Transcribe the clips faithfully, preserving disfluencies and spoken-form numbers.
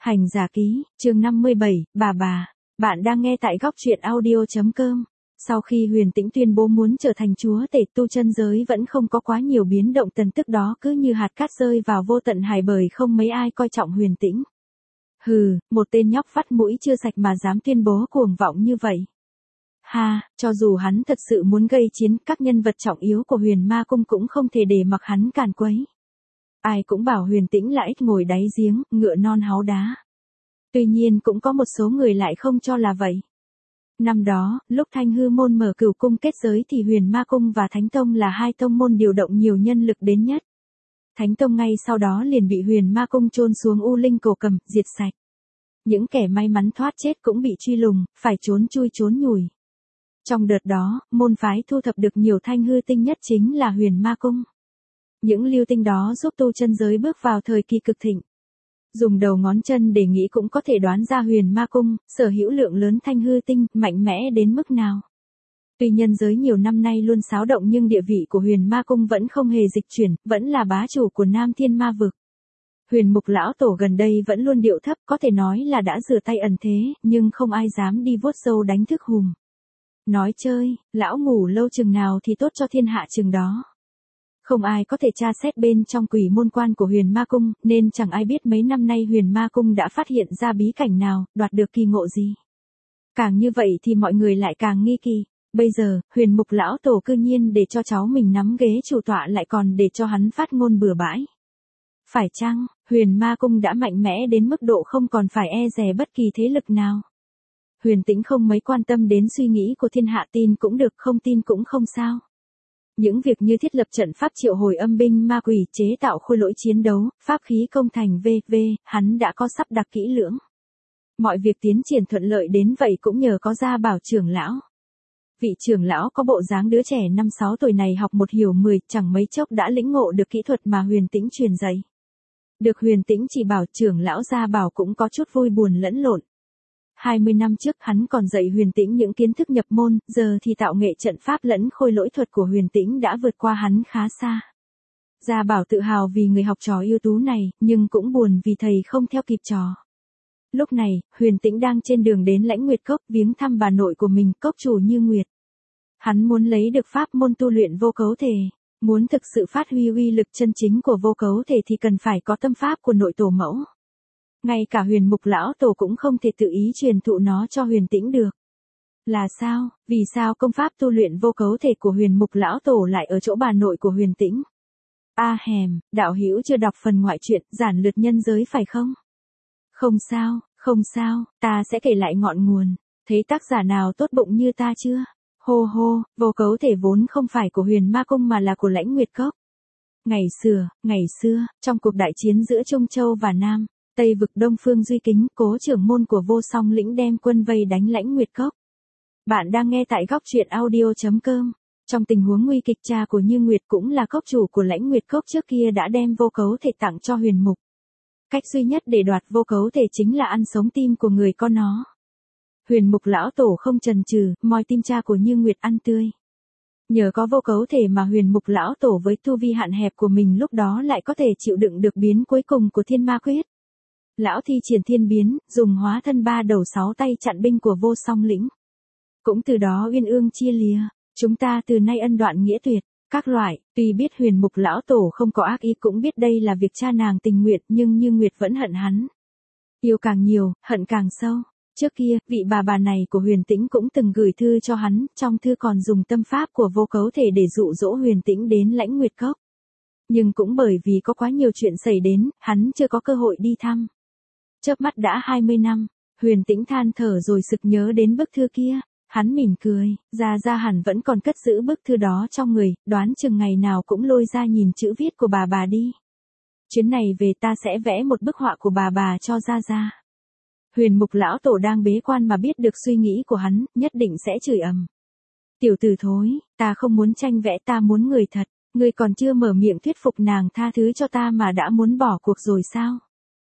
Hành giả ký, chương năm mươi bảy, bà bà. Bạn đang nghe tại góc truyện audio.com. Sau khi Huyền Tĩnh tuyên bố muốn trở thành chúa tể, tu chân giới vẫn không có quá nhiều biến động, tần tức đó cứ như hạt cát rơi vào vô tận hải, bởi không mấy ai coi trọng Huyền Tĩnh. Hừ, một tên nhóc vắt mũi chưa sạch mà dám tuyên bố cuồng vọng như vậy. Ha, cho dù hắn thật sự muốn gây chiến, các nhân vật trọng yếu của Huyền Ma Cung cũng không thể để mặc hắn càn quấy. Ai cũng bảo Huyền Tĩnh là ếch ngồi đáy giếng, ngựa non háu đá. Tuy nhiên cũng có một số người lại không cho là vậy. Năm đó, lúc Thanh Hư Môn mở Cửu Cung kết giới thì Huyền Ma Cung và Thánh Tông là hai tông môn điều động nhiều nhân lực đến nhất. Thánh Tông ngay sau đó liền bị Huyền Ma Cung chôn xuống U Linh Cổ Cầm, diệt sạch. Những kẻ may mắn thoát chết cũng bị truy lùng, phải trốn chui trốn nhủi. Trong đợt đó, môn phái thu thập được nhiều thanh hư tinh nhất chính là Huyền Ma Cung. Những lưu tinh đó giúp tu chân giới bước vào thời kỳ cực thịnh. Dùng đầu ngón chân để nghĩ cũng có thể đoán ra Huyền Ma Cung sở hữu lượng lớn thanh hư tinh, mạnh mẽ đến mức nào. Tuy nhân giới nhiều năm nay luôn xáo động nhưng địa vị của Huyền Ma Cung vẫn không hề dịch chuyển, vẫn là bá chủ của Nam Thiên Ma Vực. Huyền Mục lão tổ gần đây vẫn luôn điệu thấp, có thể nói là đã rửa tay ẩn thế, nhưng không ai dám đi vuốt râu đánh thức hùm. Nói chơi, lão ngủ lâu chừng nào thì tốt cho thiên hạ chừng đó. Không ai có thể tra xét bên trong quỷ môn quan của Huyền Ma Cung, nên chẳng ai biết mấy năm nay Huyền Ma Cung đã phát hiện ra bí cảnh nào, đoạt được kỳ ngộ gì. Càng như vậy thì mọi người lại càng nghi kỳ. Bây giờ, Huyền Mục lão tổ cư nhiên để cho cháu mình nắm ghế chủ tọa, lại còn để cho hắn phát ngôn bừa bãi. Phải chăng, Huyền Ma Cung đã mạnh mẽ đến mức độ không còn phải e dè bất kỳ thế lực nào? Huyền Tĩnh không mấy quan tâm đến suy nghĩ của thiên hạ, tin cũng được, không tin cũng không sao. Những việc như thiết lập trận pháp, triệu hồi âm binh ma quỷ, chế tạo khôi lỗi chiến đấu, pháp khí công thành vân vân, hắn đã có sắp đặt kỹ lưỡng. Mọi việc tiến triển thuận lợi đến vậy cũng nhờ có Gia Bảo trưởng lão. Vị trưởng lão có bộ dáng đứa trẻ năm sáu tuổi này học một hiểu mười, chẳng mấy chốc đã lĩnh ngộ được kỹ thuật mà Huyền Tĩnh truyền dạy. Được Huyền Tĩnh chỉ bảo, trưởng lão Gia Bảo cũng có chút vui buồn lẫn lộn. hai mươi năm trước hắn còn dạy Huyền Tĩnh những kiến thức nhập môn, giờ thì tạo nghệ trận pháp lẫn khôi lỗi thuật của Huyền Tĩnh đã vượt qua hắn khá xa. Gia Bảo tự hào vì người học trò ưu tú này, nhưng cũng buồn vì thầy không theo kịp trò. Lúc này, Huyền Tĩnh đang trên đường đến Lãnh Nguyệt Cốc viếng thăm bà nội của mình, cốc chủ Như Nguyệt. Hắn muốn lấy được pháp môn tu luyện vô cấu thể. Muốn thực sự phát huy uy lực chân chính của vô cấu thể thì cần phải có tâm pháp của nội tổ mẫu. Ngay cả Huyền Mục lão tổ cũng không thể tự ý truyền thụ nó cho Huyền Tĩnh được. Là sao? Vì sao công pháp tu luyện vô cấu thể của Huyền Mục lão tổ lại ở chỗ bà nội của Huyền Tĩnh? A à hèm, đạo hữu chưa đọc phần ngoại truyện Giản Lược Nhân Giới phải không? Không sao, không sao, ta sẽ kể lại ngọn nguồn. Thấy tác giả nào tốt bụng như ta chưa? Hô hô, vô cấu thể vốn không phải của Huyền Ma Cung mà là của Lãnh Nguyệt Cốc. Ngày xưa, ngày xưa, trong cuộc đại chiến giữa Trung Châu và Nam Tây vực, Đông Phương Duy Kính, cố trưởng môn của Vô Song Lĩnh đem quân vây đánh Lãnh Nguyệt Cốc. Bạn đang nghe tại góc truyện audio.com. Trong tình huống nguy kịch, cha của Như Nguyệt cũng là cốc chủ của Lãnh Nguyệt Cốc trước kia đã đem vô cấu thể tặng cho Huyền Mục. Cách duy nhất để đoạt vô cấu thể chính là ăn sống tim của người con nó. Huyền Mục lão tổ không chần chừ, moi tim cha của Như Nguyệt ăn tươi. Nhờ có vô cấu thể mà Huyền Mục lão tổ với tu vi hạn hẹp của mình lúc đó lại có thể chịu đựng được biến cuối cùng của Thiên Ma Quyết. Lão thi triển thiên biến, dùng hóa thân ba đầu sáu tay chặn binh của Vô Song Lĩnh. Cũng từ đó uyên ương chia lìa, chúng ta từ nay ân đoạn nghĩa tuyệt. Các loại, tuy biết Huyền Mục lão tổ không có ác ý, cũng biết đây là việc cha nàng tình nguyện, nhưng Như Nguyệt vẫn hận hắn. Yêu càng nhiều, hận càng sâu. Trước kia, vị bà bà này của Huyền Tĩnh cũng từng gửi thư cho hắn, trong thư còn dùng tâm pháp của vô cấu thể để dụ dỗ Huyền Tĩnh đến Lãnh Nguyệt Cốc. Nhưng cũng bởi vì có quá nhiều chuyện xảy đến, hắn chưa có cơ hội đi thăm. Chớp mắt đã hai mươi năm, Huyền Tĩnh than thở rồi sực nhớ đến bức thư kia. Hắn mỉm cười, Gia Gia hẳn vẫn còn cất giữ bức thư đó trong người, đoán chừng ngày nào cũng lôi ra nhìn chữ viết của bà bà đi. Chuyến này về ta sẽ vẽ một bức họa của bà bà cho Gia Gia. Huyền Mục lão tổ đang bế quan mà biết được suy nghĩ của hắn, nhất định sẽ chửi ầm. Tiểu tử thối, ta không muốn tranh vẽ, ta muốn người thật. Ngươi còn chưa mở miệng thuyết phục nàng tha thứ cho ta mà đã muốn bỏ cuộc rồi sao?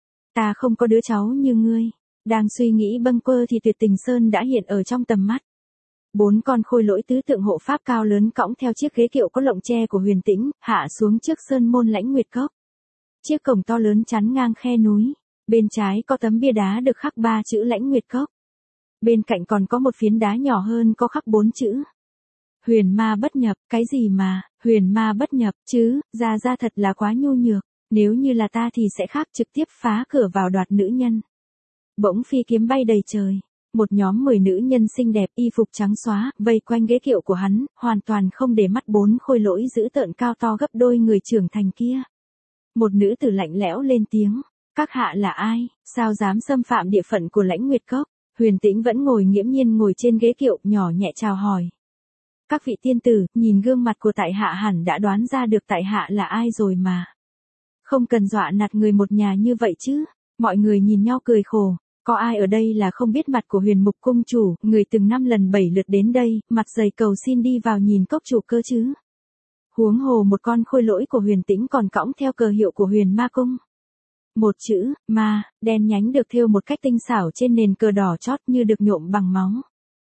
Ta không có đứa cháu như ngươi. Đang suy nghĩ bâng quơ thì Tuyệt Tình Sơn đã hiện ở trong tầm mắt. Bốn con khôi lỗi tứ tượng hộ pháp cao lớn cõng theo chiếc ghế kiệu có lộng tre của Huyền Tĩnh, hạ xuống trước sơn môn Lãnh Nguyệt Cốc. Chiếc cổng to lớn chắn ngang khe núi. Bên trái có tấm bia đá được khắc ba chữ Lãnh Nguyệt Cốc. Bên cạnh còn có một phiến đá nhỏ hơn có khắc bốn chữ. Huyền ma bất nhập, cái gì mà, huyền ma bất nhập chứ, Gia Gia thật là quá nhu nhược, nếu như là ta thì sẽ khác trực tiếp phá cửa vào đoạt nữ nhân. Bỗng phi kiếm bay đầy trời, một nhóm mười nữ nhân xinh đẹp y phục trắng xóa, vây quanh ghế kiệu của hắn, hoàn toàn không để mắt bốn khôi lỗi dữ tợn cao to gấp đôi người trưởng thành kia. Một nữ tử lạnh lẽo lên tiếng, các hạ là ai, sao dám xâm phạm địa phận của Lãnh Nguyệt Cốc? Huyền Tĩnh vẫn ngồi nghiễm nhiên ngồi trên ghế kiệu, nhỏ nhẹ chào hỏi. Các vị tiên tử, nhìn gương mặt của tại hạ hẳn đã đoán ra được tại hạ là ai rồi mà. Không cần dọa nạt người một nhà như vậy chứ. Mọi người nhìn nhau cười khổ, có ai ở đây là không biết mặt của Huyền Mục cung chủ, người từng năm lần bảy lượt đến đây, mặt dày cầu xin đi vào nhìn cốc chủ cơ chứ. Huống hồ một con khôi lỗi của Huyền Tĩnh còn cõng theo cờ hiệu của Huyền Ma Cung. Một chữ, ma, đen nhánh được thêu một cách tinh xảo trên nền cờ đỏ chót như được nhuộm bằng máu.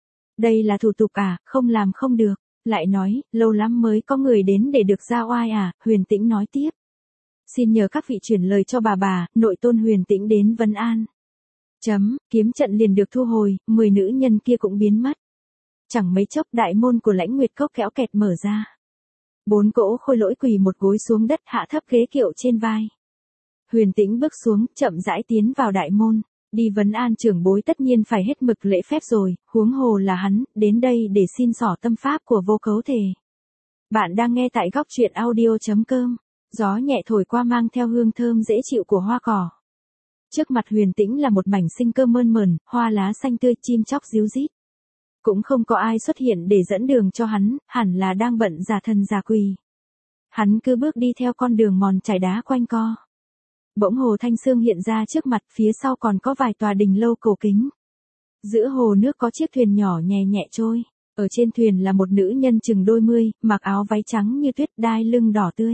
Đây là thủ tục à, không làm không được, lại nói, lâu lắm mới có người đến để được ra oai à, Huyền Tĩnh nói tiếp. Xin nhờ các vị chuyển lời cho bà bà, nội tôn Huyền Tĩnh đến vấn an. Chấm, kiếm trận liền được thu hồi, mười nữ nhân kia cũng biến mất. Chẳng mấy chốc đại môn của Lãnh Nguyệt Cốc kéo kẹt mở ra. Bốn cỗ khôi lỗi quỳ một gối xuống đất hạ thấp ghế kiệu trên vai. Huyền Tĩnh bước xuống, chậm rãi tiến vào đại môn. Đi vấn an trưởng bối tất nhiên phải hết mực lễ phép rồi, huống hồ là hắn, đến đây để xin xỏ tâm pháp của Vô Cấu Thể. Bạn đang nghe tại góc truyện audio chấm com. Gió nhẹ thổi qua mang theo hương thơm dễ chịu của hoa cỏ. Trước mặt Huyền Tĩnh là một mảnh sinh cơ mơn mởn, hoa lá xanh tươi, chim chóc ríu rít. Cũng không có ai xuất hiện để dẫn đường cho hắn, hẳn là đang bận giả thần giả quỷ. Hắn cứ bước đi theo con đường mòn trải đá quanh co. Bỗng hồ Thanh Sương hiện ra trước mặt, phía sau còn có vài tòa đình lâu cổ kính. Giữa hồ nước có chiếc thuyền nhỏ nhẹ nhẹ trôi. Ở trên thuyền là một nữ nhân chừng đôi mươi, mặc áo váy trắng như tuyết, đai lưng đỏ tươi.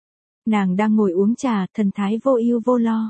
Nàng đang ngồi uống trà, thần thái vô ưu vô lo.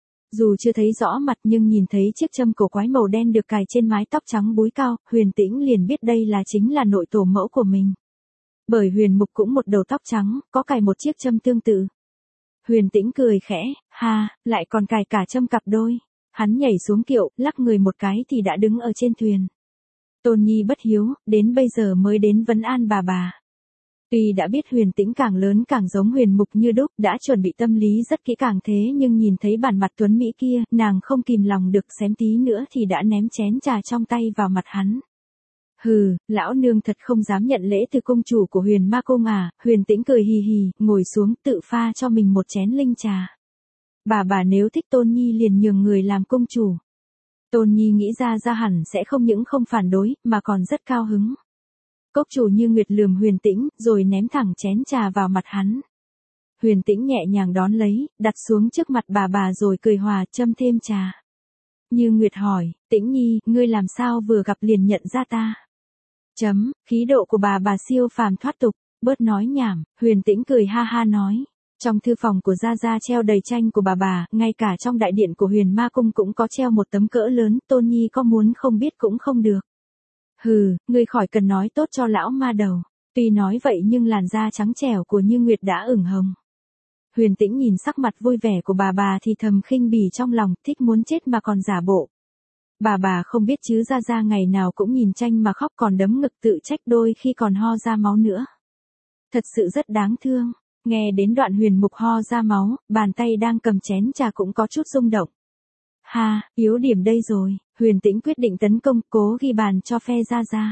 Dù chưa thấy rõ mặt nhưng nhìn thấy chiếc châm cổ quái màu đen được cài trên mái tóc trắng búi cao, Huyền Tĩnh liền biết đây là chính là nội tổ mẫu của mình. Bởi Huyền Mục cũng một đầu tóc trắng, có cài một chiếc châm tương tự. Huyền Tĩnh cười khẽ, ha, lại còn cài cả châm cặp đôi. Hắn nhảy xuống kiệu, lắc người một cái thì đã đứng ở trên thuyền. Tôn Nhi bất hiếu, đến bây giờ mới đến vấn an bà bà. Tuy đã biết Huyền Tĩnh càng lớn càng giống Huyền Mục như đúc, đã chuẩn bị tâm lý rất kỹ càng thế nhưng nhìn thấy bản mặt tuấn mỹ kia, nàng không kìm lòng được xém tí nữa thì đã ném chén trà trong tay vào mặt hắn. Hừ, lão nương thật không dám nhận lễ từ công chủ của Huyền Ma Cung à, Huyền Tĩnh cười hì hì, ngồi xuống tự pha cho mình một chén linh trà. Bà bà nếu thích Tôn Nhi liền nhường người làm công chủ. Tôn Nhi nghĩ ra ra hẳn sẽ không những không phản đối, mà còn rất cao hứng. Cốc chủ Như Nguyệt lườm Huyền Tĩnh, rồi ném thẳng chén trà vào mặt hắn. Huyền Tĩnh nhẹ nhàng đón lấy, đặt xuống trước mặt bà bà rồi cười hòa, châm thêm trà. Như Nguyệt hỏi, Tĩnh Nhi, ngươi làm sao vừa gặp liền nhận ra ta? Chấm, khí độ của bà bà siêu phàm thoát tục, bớt nói nhảm, Huyền Tĩnh cười ha ha nói. Trong thư phòng của Gia Gia treo đầy tranh của bà bà, ngay cả trong đại điện của Huyền Ma Cung cũng có treo một tấm cỡ lớn, Tôn Nhi có muốn không biết cũng không được. Hừ, ngươi khỏi cần nói tốt cho lão ma đầu. Tuy nói vậy nhưng làn da trắng trẻo của Như Nguyệt đã ửng hồng. Huyền Tĩnh nhìn sắc mặt vui vẻ của bà bà thì thầm khinh bỉ trong lòng, thích muốn chết mà còn giả bộ. Bà bà không biết chứ Gia Gia ngày nào cũng nhìn tranh mà khóc còn đấm ngực tự trách đôi khi còn ho ra máu nữa. Thật sự rất đáng thương. Nghe đến đoạn Huyền Mục ho ra máu, bàn tay đang cầm chén trà cũng có chút rung động. Ha, yếu điểm đây rồi, Huyền Tĩnh quyết định tấn công, cố ghi bàn cho phe Gia Gia.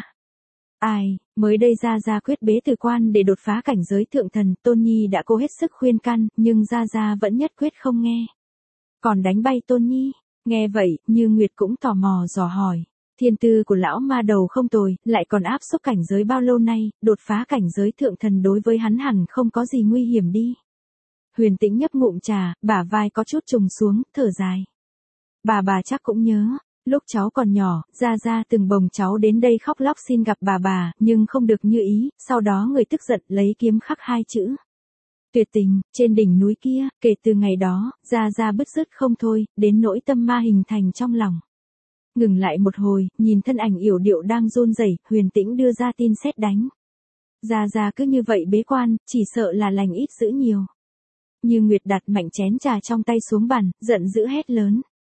Ai, mới đây Gia Gia quyết bế từ quan để đột phá cảnh giới thượng thần, Tôn Nhi đã cố hết sức khuyên can, nhưng Gia Gia vẫn nhất quyết không nghe. Còn đánh bay Tôn Nhi, nghe vậy, Như Nguyệt cũng tò mò dò hỏi. Thiên tư của lão ma đầu không tồi, lại còn áp xúc cảnh giới bao lâu nay, đột phá cảnh giới thượng thần đối với hắn hẳn không có gì nguy hiểm đi. Huyền Tĩnh nhấp ngụm trà, bả vai có chút trùng xuống, thở dài. Bà bà chắc cũng nhớ, lúc cháu còn nhỏ, Gia Gia từng bồng cháu đến đây khóc lóc xin gặp bà bà, nhưng không được như ý, sau đó người tức giận lấy kiếm khắc hai chữ. Tuyệt tình, trên đỉnh núi kia, kể từ ngày đó, Gia Gia bứt rứt không thôi, đến nỗi tâm ma hình thành trong lòng. Ngừng lại một hồi, nhìn thân ảnh yểu điệu đang run rẩy, Huyền Tĩnh đưa ra tin sét đánh. Gia Gia cứ như vậy bế quan, chỉ sợ là lành ít dữ nhiều. Như Nguyệt đặt mạnh chén trà trong tay xuống bàn, giận dữ hét lớn.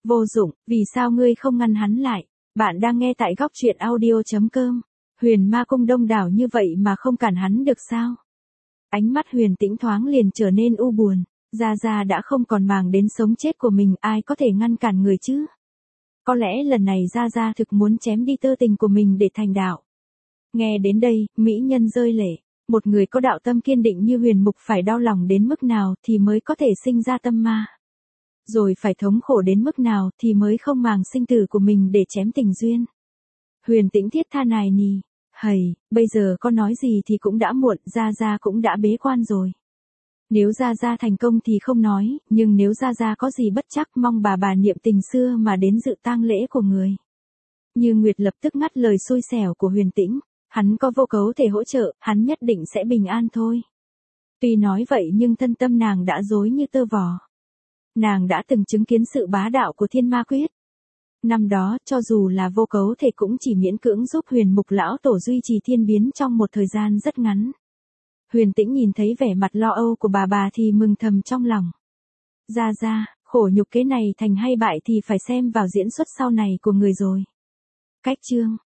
Vô dụng, vì sao ngươi không ngăn hắn lại? Bạn đang nghe tại góc truyện audio.com. Huyền ma cung đông đảo như vậy mà không cản hắn được sao? Ánh mắt Huyền Tĩnh thoáng liền trở nên u buồn. Gia Gia đã không còn màng đến sống chết của mình, ai có thể ngăn cản người chứ? Có lẽ lần này Gia Gia thực muốn chém đi tơ tình của mình để thành đạo. Nghe đến đây, mỹ nhân rơi lệ. Một người có đạo tâm kiên định như Huyền Mục phải đau lòng đến mức nào thì mới có thể sinh ra tâm ma. Rồi phải thống khổ đến mức nào thì mới không màng sinh tử của mình để chém tình duyên. Huyền Tĩnh thiết tha nài nì. Hầy, bây giờ có nói gì thì cũng đã muộn, Gia Gia cũng đã bế quan rồi. Nếu Gia Gia thành công thì không nói, nhưng nếu Gia Gia có gì bất chắc mong bà bà niệm tình xưa mà đến dự tang lễ của người. Như Nguyệt lập tức ngắt lời xui xẻo của Huyền Tĩnh. Hắn có vô cấu thể hỗ trợ, hắn nhất định sẽ bình an thôi. Tuy nói vậy nhưng thân tâm nàng đã rối như tơ vò. Nàng đã từng chứng kiến sự bá đạo của Thiên Ma Quyết. Năm đó, cho dù là vô cấu thể cũng chỉ miễn cưỡng giúp Huyền Mục lão tổ duy trì thiên biến trong một thời gian rất ngắn. Huyền Tĩnh nhìn thấy vẻ mặt lo âu của bà bà thì mừng thầm trong lòng. Gia Gia, khổ nhục kế này thành hay bại thì phải xem vào diễn xuất sau này của người rồi. Cách chương